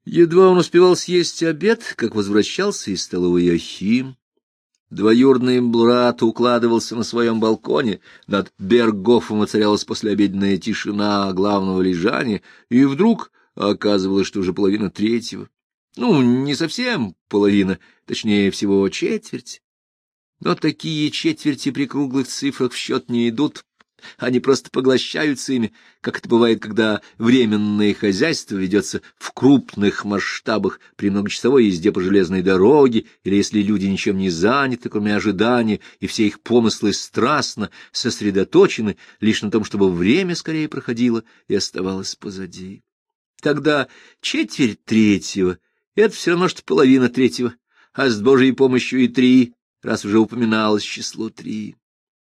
Едва он успевал съесть обед, как возвращался из столовой Йохим. Двоюродный брат укладывался на своем балконе, над Берггофом воцарялась послеобеденная тишина главного лежания, и вдруг оказывалось, что уже половина третьего. Ну, не совсем половина, точнее всего четверть. Но такие четверти при круглых цифрах в счет не идут. Они просто поглощаются ими, как это бывает, когда временное хозяйство ведется в крупных масштабах при многочасовой езде по железной дороге, или если люди ничем не заняты, кроме ожидания, и все их помыслы страстно сосредоточены лишь на том, чтобы время скорее проходило и оставалось позади. Тогда четверть третьего — это все равно, что половина третьего, а с Божьей помощью и 3, раз уже упоминалось число 3.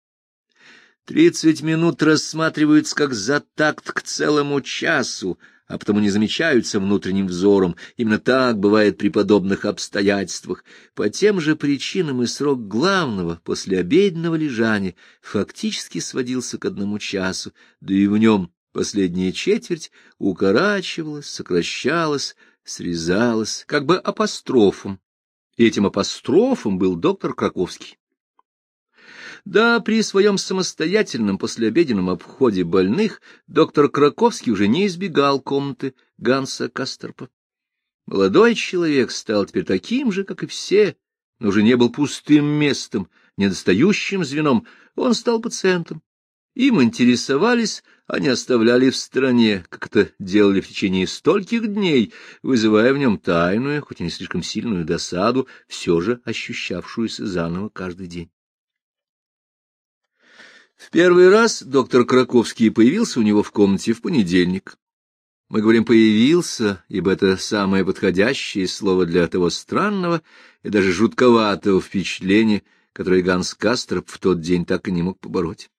30 минут рассматриваются как за такт к целому часу, а потому не замечаются внутренним взором. Именно так бывает при подобных обстоятельствах. По тем же причинам и срок главного послеобеденного лежания фактически сводился к 1 часу, да и в нем последняя четверть укорачивалась, сокращалась, срезалась, как бы апострофом. И этим апострофом был доктор Краковский. Да, при своем самостоятельном послеобеденном обходе больных доктор Краковский уже не избегал комнаты Ганса Касторпа. Молодой человек стал теперь таким же, как и все, но уже не был пустым местом, недостающим звеном, он стал пациентом. Им интересовались, а не оставляли в стороне, как это делали в течение стольких дней, вызывая в нем тайную, хоть и не слишком сильную досаду, все же ощущавшуюся заново каждый день. В первый раз доктор Краковский появился у него в комнате в понедельник. Мы говорим «появился», ибо это самое подходящее слово для того странного и даже жутковатого впечатления, которое Ганс Касторп в тот день так и не мог побороть.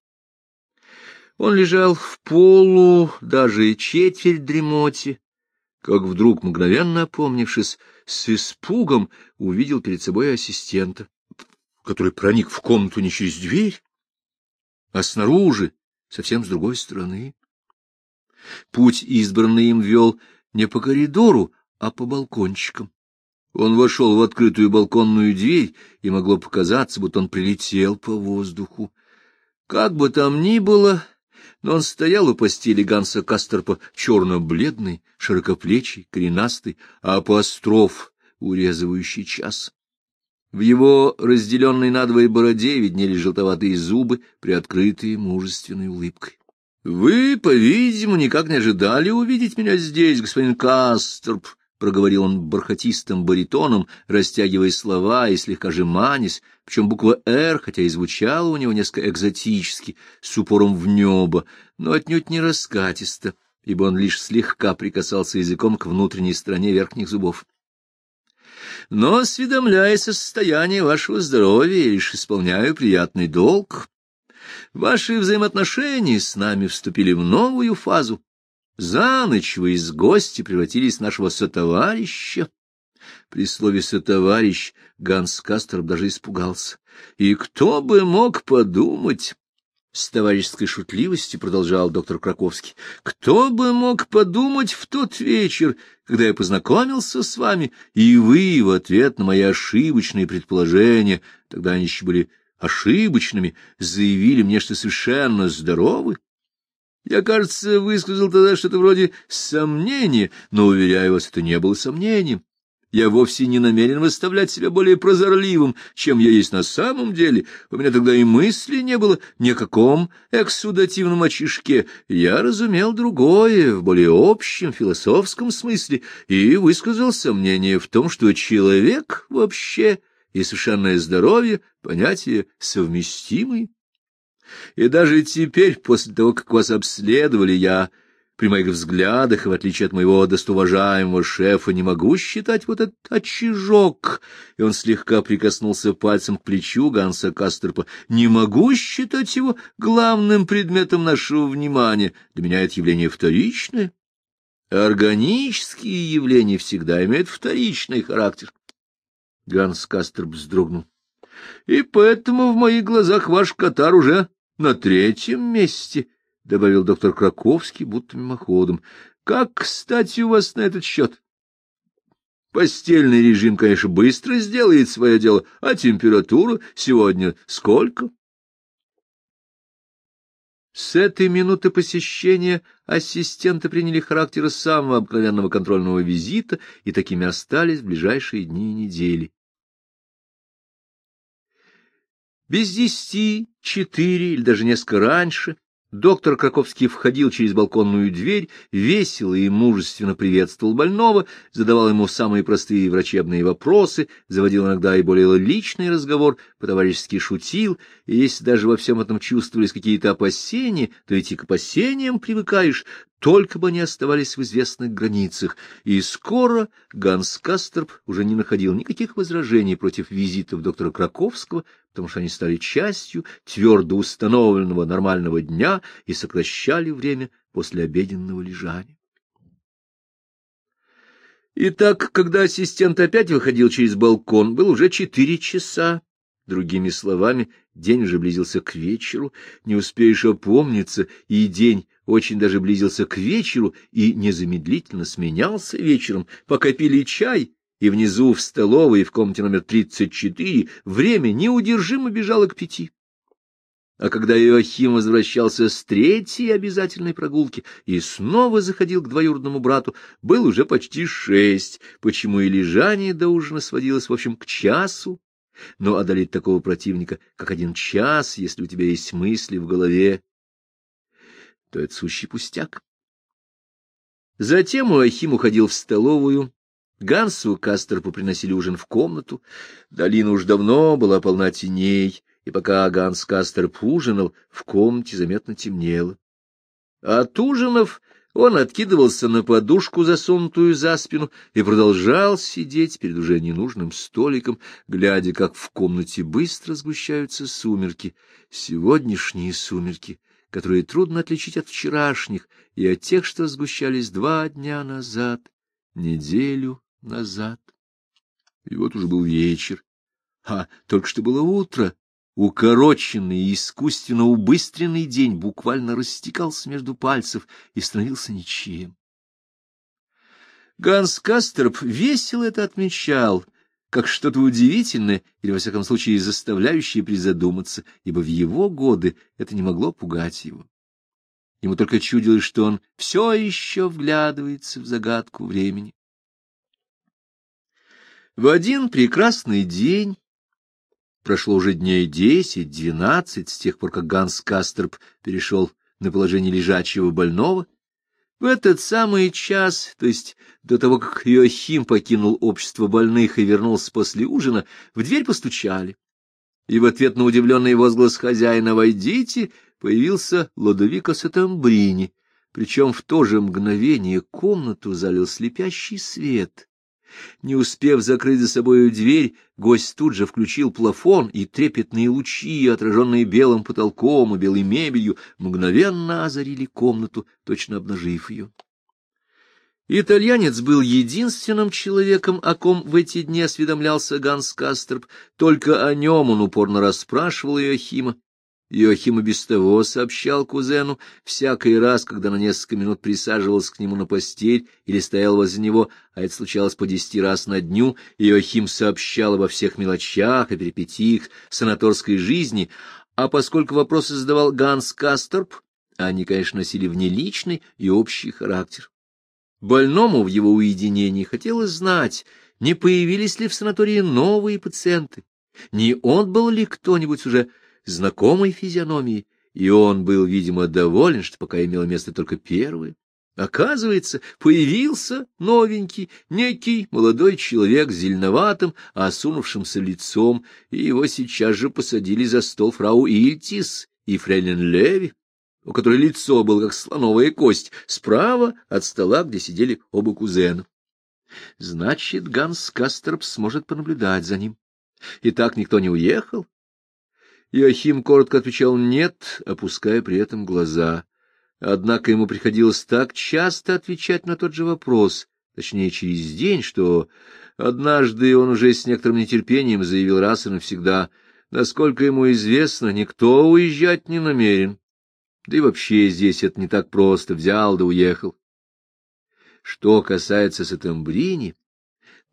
Он лежал в полу, даже и четверть дремоте, как вдруг, мгновенно опомнившись, с испугом увидел перед собой ассистента, который проник в комнату не через дверь, а снаружи, совсем с другой стороны. Путь, избранный им, вел не по коридору, а по балкончикам. Он вошел в открытую балконную дверь, и могло показаться, будто он прилетел по воздуху. Как бы там ни было, но он стоял у постели Ганса Касторпа, черно-бледный, широкоплечий, коренастый, а апостроф, урезывающий час. В его разделенной надвое бороде виднелись желтоватые зубы, приоткрытые мужественной улыбкой. — Вы, по-видимому, никак не ожидали увидеть меня здесь, господин Касторп, — проговорил он бархатистым баритоном, растягивая слова и слегка жеманясь, причем буква «Р», хотя и звучала у него несколько экзотически, с упором в небо, но отнюдь не раскатисто, ибо он лишь слегка прикасался языком к внутренней стороне верхних зубов. Но, осведомляясь о состоянии вашего здоровья, я лишь исполняю приятный долг. Ваши взаимоотношения с нами вступили в новую фазу. За ночь вы из гостя превратились в нашего сотоварища. При слове «сотоварищ» Ганс Касторп даже испугался. И кто бы мог подумать... С товарищеской шутливостью продолжал доктор Краковский. Кто бы мог подумать в тот вечер, когда я познакомился с вами, и вы в ответ на мои ошибочные предположения, тогда они еще были ошибочными, заявили мне, что совершенно здоровы? Я, кажется, высказал тогда что-то вроде сомнения, но, уверяю вас, это не было сомнением. Я вовсе не намерен выставлять себя более прозорливым, чем я есть на самом деле. У меня тогда и мысли не было ни о каком эксудативном очишке. Я разумел другое, в более общем философском смысле, и высказал сомнение в том, что человек вообще и совершенное здоровье — понятия совместимые. И даже теперь, после того, как вас обследовали, я... При моих взглядах, и в отличие от моего достуважаемого шефа, не могу считать вот этот очажок, и он слегка прикоснулся пальцем к плечу Ганса Касторпа, не могу считать его главным предметом нашего внимания. Для меня это явление вторичное. Органические явления всегда имеют вторичный характер. Ганс Касторп вздрогнул. И поэтому в моих глазах ваш катар уже на 3-м месте, — добавил доктор Краковский, будто мимоходом. — Как, кстати, у вас на этот счет? Постельный режим, конечно, быстро сделает свое дело, а температура сегодня сколько? С этой минуты посещения ассистенты приняли характер самого обыкновенного контрольного визита и такими остались в ближайшие дни и недели. Без 10:04 или даже несколько раньше доктор Краковский входил через балконную дверь, весело и мужественно приветствовал больного, задавал ему самые простые врачебные вопросы, заводил иногда и более личный разговор, по-товарищески шутил, и если даже во всем этом чувствовались какие-то опасения, то ведь и к опасениям привыкаешь, только бы они оставались в известных границах, и скоро Ганс Касторп уже не находил никаких возражений против визитов доктора Краковского, потому что они стали частью твердо установленного нормального дня и сокращали время после обеденного лежания. Итак, когда ассистент опять выходил через балкон, было уже 4 часа. Другими словами, день уже близился к вечеру, не успеешь опомниться, и день очень даже близился к вечеру и незамедлительно сменялся вечером, пока пили чай, и внизу в столовой в комнате номер 34 время неудержимо бежало к 5. А когда Иоахим возвращался с 3-й обязательной прогулки и снова заходил к двоюродному брату, был уже почти 6, почему и лежание до ужина сводилось, в общем, к часу. Но одолеть такого противника, как 1 час, если у тебя есть мысли в голове, то это сущий пустяк. Затем Иоахим уходил в столовую, Гансу Касторпу приносили ужин в комнату, долина уж давно была полна теней, и пока Ганс Касторп ужинал, в комнате заметно темнело. Отужинав, он откидывался на подушку, засунутую за спину, и продолжал сидеть перед уже ненужным столиком, глядя, как в комнате быстро сгущаются сумерки, сегодняшние сумерки, которые трудно отличить от вчерашних и от тех, что сгущались 2 дня назад, неделю назад. И вот уже был вечер, а только что было утро. Укороченный и искусственно убыстренный день буквально растекался между пальцев и становился ничем. Ганс Касторп весело это отмечал, как что-то удивительное или, во всяком случае, заставляющее призадуматься, ибо в его годы это не могло пугать его. Ему только чудилось, что он все еще вглядывается в загадку времени. В один прекрасный день, прошло уже дней 10-12 с тех пор, как Ганс Касторп перешел на положение лежачего больного, в этот самый час, то есть до того, как Иоахим покинул общество больных и вернулся после ужина, в дверь постучали. И в ответ на удивленный возглас хозяина «Войдите» появился Лодовико Сеттембрини, причем в то же мгновение комнату залил слепящий свет. Не успев закрыть за собою дверь, гость тут же включил плафон, и трепетные лучи, отраженные белым потолком и белой мебелью, мгновенно озарили комнату, точно обнажив ее. Итальянец был единственным человеком, о ком в эти дни осведомлялся Ганс Касторп, только о нем он упорно расспрашивал Иоахима. Иоахим и без того сообщал кузену всякий раз, когда на несколько минут присаживался к нему на постель или стоял возле него, а это случалось по 10 раз на дню, Иоахим сообщал обо всех мелочах и перипетиях санаторской жизни, а поскольку вопросы задавал Ганс Касторп, они, конечно, носили внеличный и общий характер. Больному в его уединении хотелось знать, не появились ли в санатории новые пациенты, не отбыл ли кто-нибудь уже знакомой физиономии, и он был, видимо, доволен, что пока имело место только первое. Оказывается, появился новенький, некий молодой человек с зеленоватым, осунувшимся лицом, и его сейчас же посадили за стол фрау Ильтис и фрейлин Леви, у которой лицо было как слоновая кость, справа от стола, где сидели оба кузена. Значит, Ганс Касторп сможет понаблюдать за ним. И так никто не уехал? Иоахим коротко отвечал «нет», опуская при этом глаза. Однако ему приходилось так часто отвечать на тот же вопрос, точнее, через день, что однажды он уже с некоторым нетерпением заявил раз и навсегда: насколько ему известно, никто уезжать не намерен. Да и вообще здесь это не так просто, взял да уехал. Что касается Сеттембрини,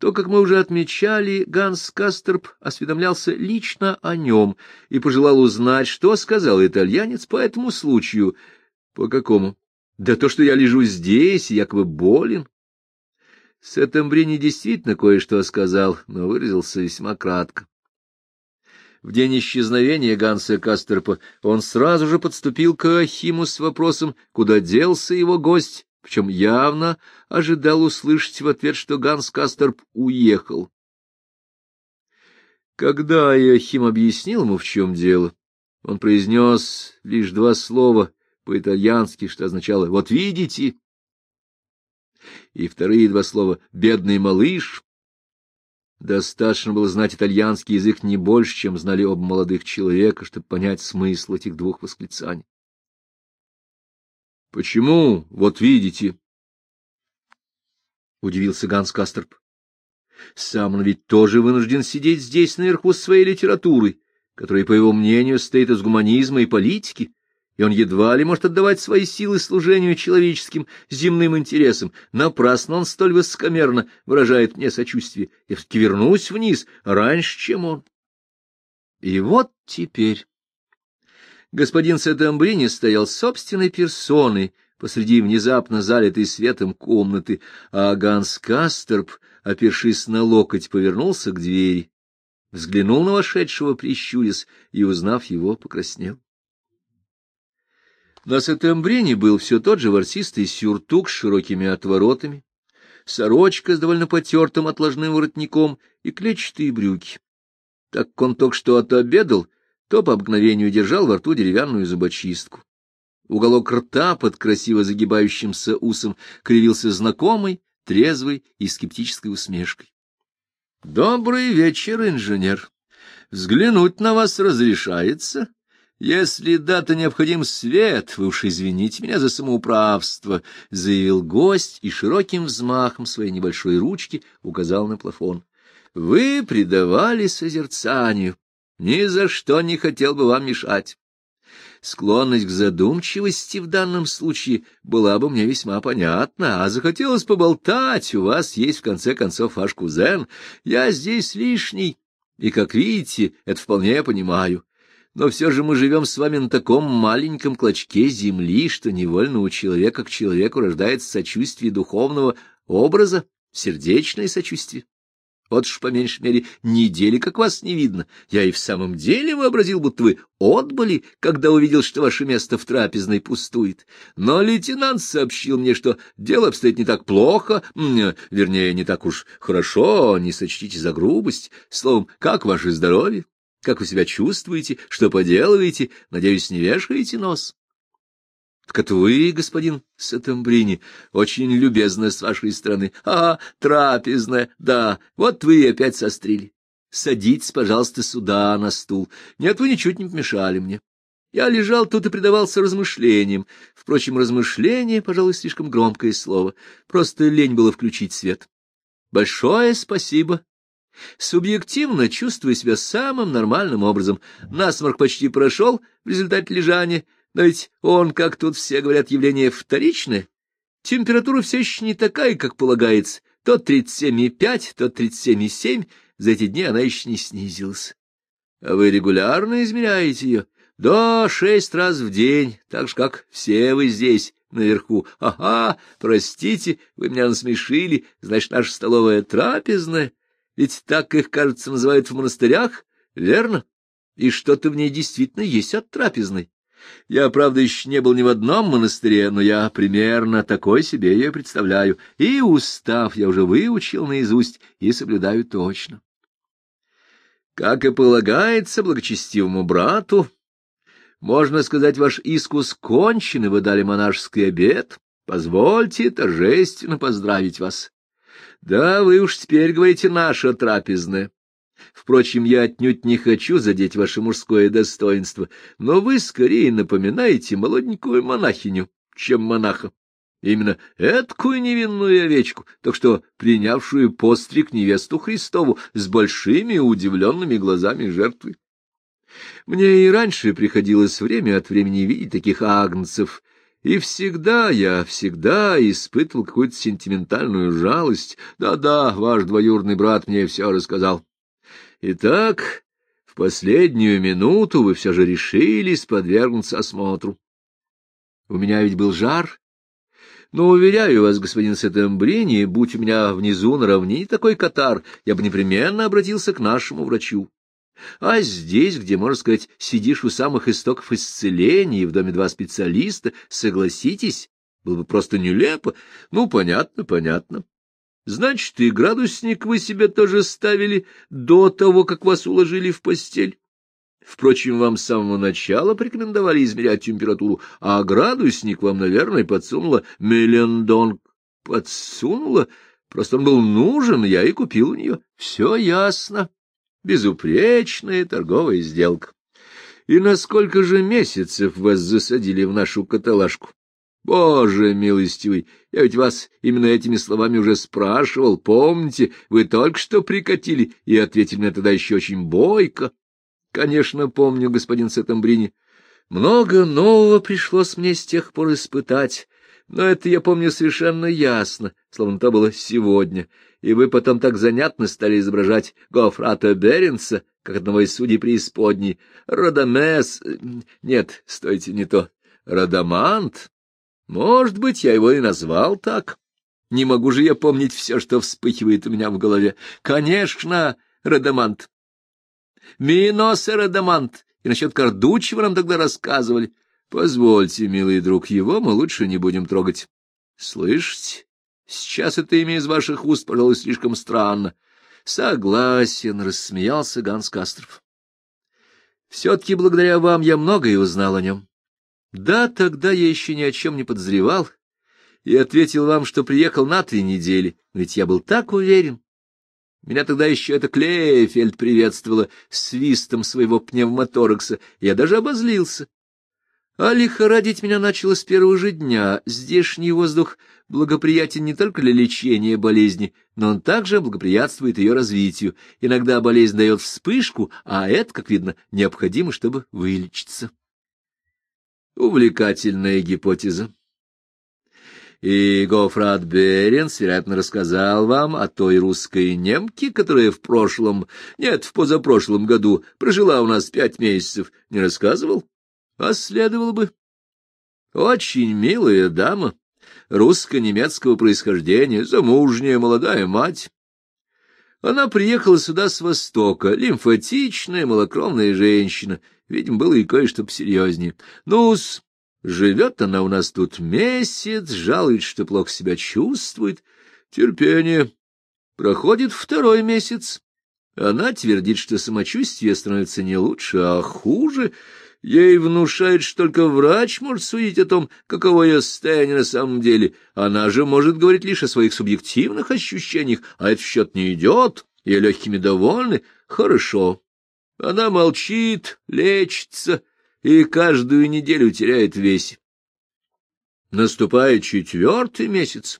То, как мы уже отмечали, Ганс Касторп осведомлялся лично о нем и пожелал узнать, что сказал итальянец по этому случаю. — По какому? — Да то, что я лежу здесь, якобы болен. Сеттембрини действительно кое-что сказал, но выразился весьма кратко. В день исчезновения Ганса Касторпа он сразу же подступил к Ахиму с вопросом, куда делся его гость, причем явно ожидал услышать в ответ, что Ганс Касторп уехал. Когда Иохим объяснил ему, в чем дело, он произнес лишь два слова по-итальянски, что означало «вот видите», и вторые два слова «бедный малыш». Достаточно было знать итальянский язык не больше, чем знали оба молодых человека, чтобы понять смысл этих двух восклицаний. — Почему? Вот видите, — удивился Ганс Касторп. — Сам он ведь тоже вынужден сидеть здесь наверху с своей литературой, которая, по его мнению, состоит из гуманизма и политики, и он едва ли может отдавать свои силы служению человеческим земным интересам. Напрасно он столь высокомерно выражает мне сочувствие. Я все-таки вернусь вниз раньше, чем он. И вот теперь господин Сеттембрини стоял собственной персоной посреди внезапно залитой светом комнаты, а Ганс Касторп, опершись на локоть, повернулся к двери, взглянул на вошедшего, прищурясь, и, узнав его, покраснел. На Сеттембрине был все тот же ворсистый сюртук с широкими отворотами, сорочка с довольно потертым отложным воротником и клетчатые брюки. Так как он только что отобедал, то по обыкновению держал во рту деревянную зубочистку. Уголок рта под красиво загибающимся усом кривился знакомой, трезвой и скептической усмешкой. — Добрый вечер, инженер. Взглянуть на вас разрешается? Если да, то необходим свет. Вы уж извините меня за самоуправство, — заявил гость и широким взмахом своей небольшой ручки указал на плафон. — Вы предавали созерцанию. Ни за что не хотел бы вам мешать. Склонность к задумчивости в данном случае была бы мне весьма понятна, а захотелось поболтать, у вас есть, в конце концов, ваш кузен. Я здесь лишний, и, как видите, это вполне понимаю. Но все же мы живем с вами на таком маленьком клочке земли, что невольно у человека к человеку рождается сочувствие духовного образа, сердечное сочувствие. Вот уж, по меньшей мере, недели, как вас не видно. Я и в самом деле вообразил, будто вы отбыли, когда увидел, что ваше место в трапезной пустует. Но лейтенант сообщил мне, что дело обстоит не так плохо, вернее, не так уж хорошо, не сочтите за грубость. Словом, как ваше здоровье? Как вы себя чувствуете? Что поделываете? Надеюсь, не вешаете нос? Так это вы, господин Сеттембрини, очень любезно с вашей стороны. Трапезная, да, вот вы и опять сострили. Садитесь, пожалуйста, сюда, на стул. Нет, вы ничуть не помешали мне. Я лежал тут и предавался размышлениям. Впрочем, размышления, пожалуй, слишком громкое слово. Просто лень было включить свет. Большое спасибо. Субъективно чувствую себя самым нормальным образом. Насморк почти прошел в результате лежания, но ведь он, как тут все говорят, явление вторичное. Температура все еще не такая, как полагается, то 37,5, то 37,7, за эти дни она еще не снизилась. А вы регулярно измеряете ее? Да, 6 раз в день, так же, как все вы здесь, наверху. Простите, вы меня насмешили, значит, наша столовая трапезная. Ведь так их, кажется, называют в монастырях, верно? И что-то в ней действительно есть от трапезной. Я, правда, еще не был ни в одном монастыре, но я примерно такой себе ее представляю. И устав я уже выучил наизусть и соблюдаю точно. Как и полагается благочестивому брату, можно сказать, ваш искус кончен, и вы дали монашеский обет. Позвольте торжественно поздравить вас. Да, вы уж теперь говорите «наша трапезная». Впрочем, я отнюдь не хочу задеть ваше мужское достоинство, но вы скорее напоминаете молоденькую монахиню, чем монаха. Именно эткую невинную овечку, так что принявшую постриг невесту Христову с большими удивленными глазами жертвы. Мне и раньше приходилось время от времени видеть таких агнцев. И я всегда испытывал какую-то сентиментальную жалость. Да-да, ваш двоюродный брат мне все рассказал. Итак, в последнюю минуту вы все же решились подвергнуться осмотру. У меня ведь был жар. Но, уверяю вас, господин Сеттембрини, будь у меня внизу на равнине такой катар, я бы непременно обратился к нашему врачу. А здесь, где, можно сказать, сидишь у самых истоков исцеления, и в доме два специалиста, согласитесь, было бы просто нелепо. Ну, понятно, понятно. Значит, и градусник вы себе тоже ставили до того, как вас уложили в постель. Впрочем, вам с самого начала порекомендовали измерять температуру, а градусник вам, наверное, подсунула Мелендонг. Подсунула? Просто он был нужен, я и купил у нее. Все ясно. Безупречная торговая сделка. И на сколько же месяцев вас засадили в нашу каталажку? Боже милостивый, я ведь вас именно этими словами уже спрашивал. Помните, вы только что прикатили и ответили мне тогда еще очень бойко. Конечно, помню, господин Сеттембрини. Много нового пришлось мне с тех пор испытать, но это я помню совершенно ясно, словно то было сегодня, и вы потом так занятно стали изображать Гофрата Беренса, как одного из судей преисподней. Радамес... Нет, стойте, не то. Радамант? Может быть, я его и назвал так. Не могу же я помнить все, что вспыхивает у меня в голове. Конечно, Радамант. Минос и Радамант. И насчет Кардучева нам тогда рассказывали. Позвольте, милый друг, его мы лучше не будем трогать. Слышите? Сейчас это имя из ваших уст, пожалуй, слишком странно. Согласен, рассмеялся Ганс Касторф. Все-таки благодаря вам я многое узнал о нем. Да, тогда я еще ни о чем не подозревал и ответил вам, что приехал на 3 недели, ведь я был так уверен. Меня тогда еще это Клейфельд приветствовала свистом своего пневмоторакса, я даже обозлился. А лихорадить меня начало с первого же дня. Здешний воздух благоприятен не только для лечения болезни, но он также благоприятствует ее развитию. Иногда болезнь дает вспышку, а это, как видно, необходимо, чтобы вылечиться. Увлекательная гипотеза. И Гофрат Беренс, вероятно, рассказал вам о той русской немке, которая в позапрошлом году прожила у нас 5 месяцев. Не рассказывал? А следовало бы. Очень милая дама, русско-немецкого происхождения, замужняя молодая мать. Она приехала сюда с Востока, лимфатичная, малокровная женщина. Видимо, было и кое-что посерьезнее. Ну-с, живет она у нас тут месяц, жалует, что плохо себя чувствует. Терпение. Проходит 2-й месяц. Она твердит, что самочувствие становится не лучше, а хуже. Ей внушает, что только врач может судить о том, каково ее состояние на самом деле. Она же может говорить лишь о своих субъективных ощущениях, а это в счет не идет, и легкими довольны. Хорошо. Она молчит, лечится и каждую неделю теряет вес. Наступает 4-й месяц.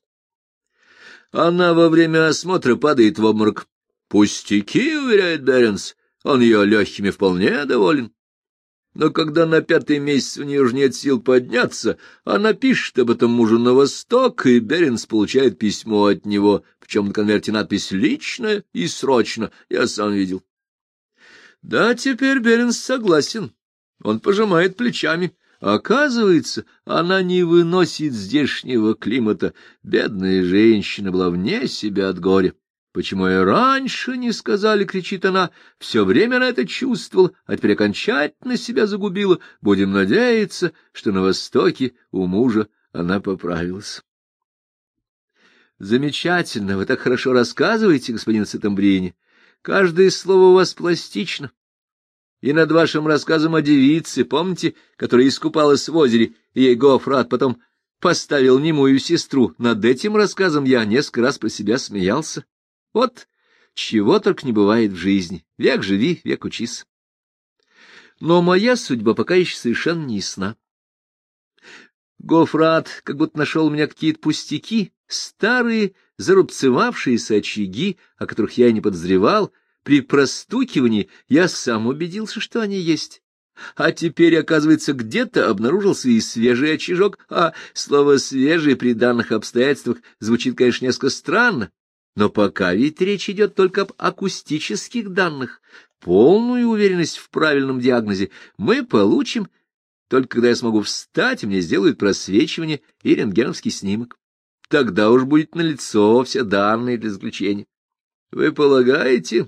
Она во время осмотра падает в обморок. Пустяки, уверяет Беренс, он ее легкими вполне доволен. Но когда на 5-й месяц у нее уже нет сил подняться, она пишет об этом мужу на Восток, и Беренс получает письмо от него, причем на конверте надпись «Личная» и «Срочно», я сам видел. Да, теперь Беренс согласен. Он пожимает плечами. Оказывается, она не выносит здешнего климата. Бедная женщина была вне себя от горя. Почему и раньше не сказали, кричит она, все время она это чувствовала, а теперь окончательно себя загубила. Будем надеяться, что на Востоке у мужа она поправилась. Замечательно, вы так хорошо рассказываете, господин Сеттембрини. Каждое слово у вас пластично. И над вашим рассказом о девице, помните, которая искупалась в озере, и ей Гофрат потом поставил немую сестру, над этим рассказом я несколько раз про себя смеялся. Вот чего только не бывает в жизни. Век живи, век учись. Но моя судьба пока еще совершенно не ясна. Гофрат как будто нашел у меня какие-то пустяки, старые зарубцевавшиеся очаги, о которых я и не подозревал. При простукивании я сам убедился, что они есть. А теперь, оказывается, где-то обнаружился и свежий очажок, а слово «свежий» при данных обстоятельствах звучит, конечно, несколько странно, но пока ведь речь идет только об акустических данных. Полную уверенность в правильном диагнозе мы получим, только когда я смогу встать, и мне сделают просвечивание и рентгеновский снимок. Тогда уж будет налицо все данные для заключения. Вы полагаете?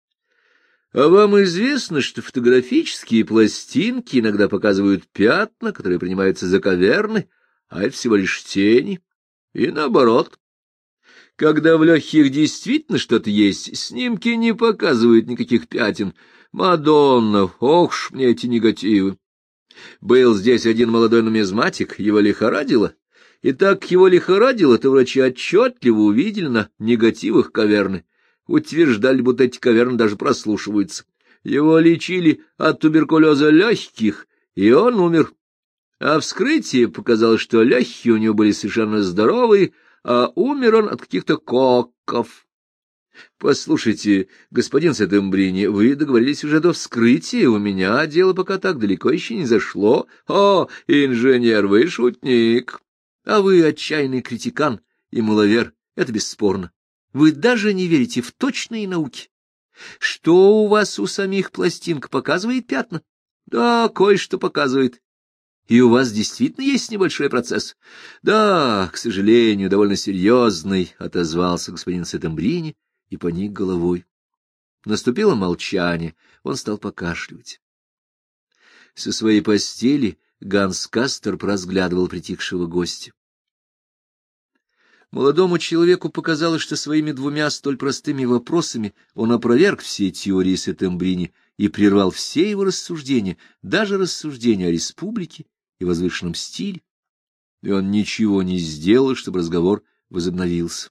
А вам известно, что фотографические пластинки иногда показывают пятна, которые принимаются за каверны, а это всего лишь тени, и наоборот. Когда в легких действительно что-то есть, снимки не показывают никаких пятен. Мадонна, ох ж мне эти негативы. Был здесь один молодой нумизматик, его лихорадило, и так его лихорадило, то врачи отчетливо увидели на негативах каверны. Утверждали, будто эти каверны даже прослушиваются. Его лечили от туберкулеза легких, и он умер. А вскрытие показало, что легкие у него были совершенно здоровые, а умер он от каких-то кокков. Послушайте, господин Сеттембрини, вы договорились уже до вскрытия, у меня дело пока так далеко еще не зашло. О, инженер, вы шутник. А вы отчаянный критикан и маловер, это бесспорно. Вы даже не верите в точные науки. Что у вас у самих пластинок показывает пятна? Да, кое-что показывает. И у вас действительно есть небольшой процесс? Да, к сожалению, довольно серьезный, — отозвался господин Сеттембрини и поник головой. Наступило молчание, он стал покашливать. Со своей постели Ганс Касторп разглядывал притихшего гостя. Молодому человеку показалось, что своими двумя столь простыми вопросами он опроверг все теории Сеттембрини и прервал все его рассуждения, даже рассуждения о республике и возвышенном стиле, и он ничего не сделал, чтобы разговор возобновился.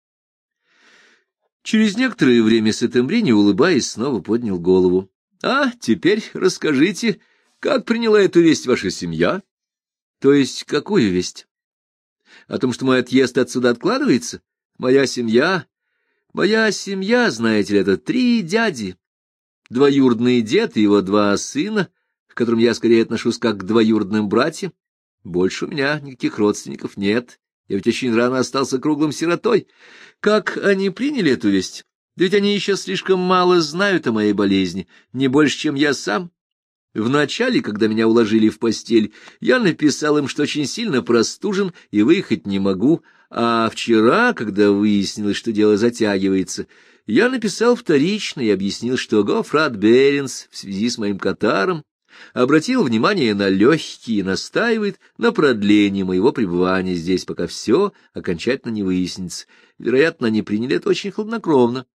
Через некоторое время Сеттембрини, улыбаясь, снова поднял голову. — А теперь расскажите, как приняла эту весть ваша семья? — То есть какую весть? О том, что мой отъезд отсюда откладывается? Моя семья, знаете ли, это 3 дяди. Двоюродный дед и его 2 сына, к которым я скорее отношусь как к двоюродным братьям. Больше у меня никаких родственников нет. Я ведь очень рано остался круглым сиротой. Как они приняли эту весть? Да ведь они еще слишком мало знают о моей болезни, не больше, чем я сам. Вначале, когда меня уложили в постель, я написал им, что очень сильно простужен и выехать не могу, а вчера, когда выяснилось, что дело затягивается, я написал вторично и объяснил, что Гофрат Беренс в связи с моим катаром обратил внимание на легкие и настаивает на продлении моего пребывания здесь, пока все окончательно не выяснится. Вероятно, они приняли это очень хладнокровно.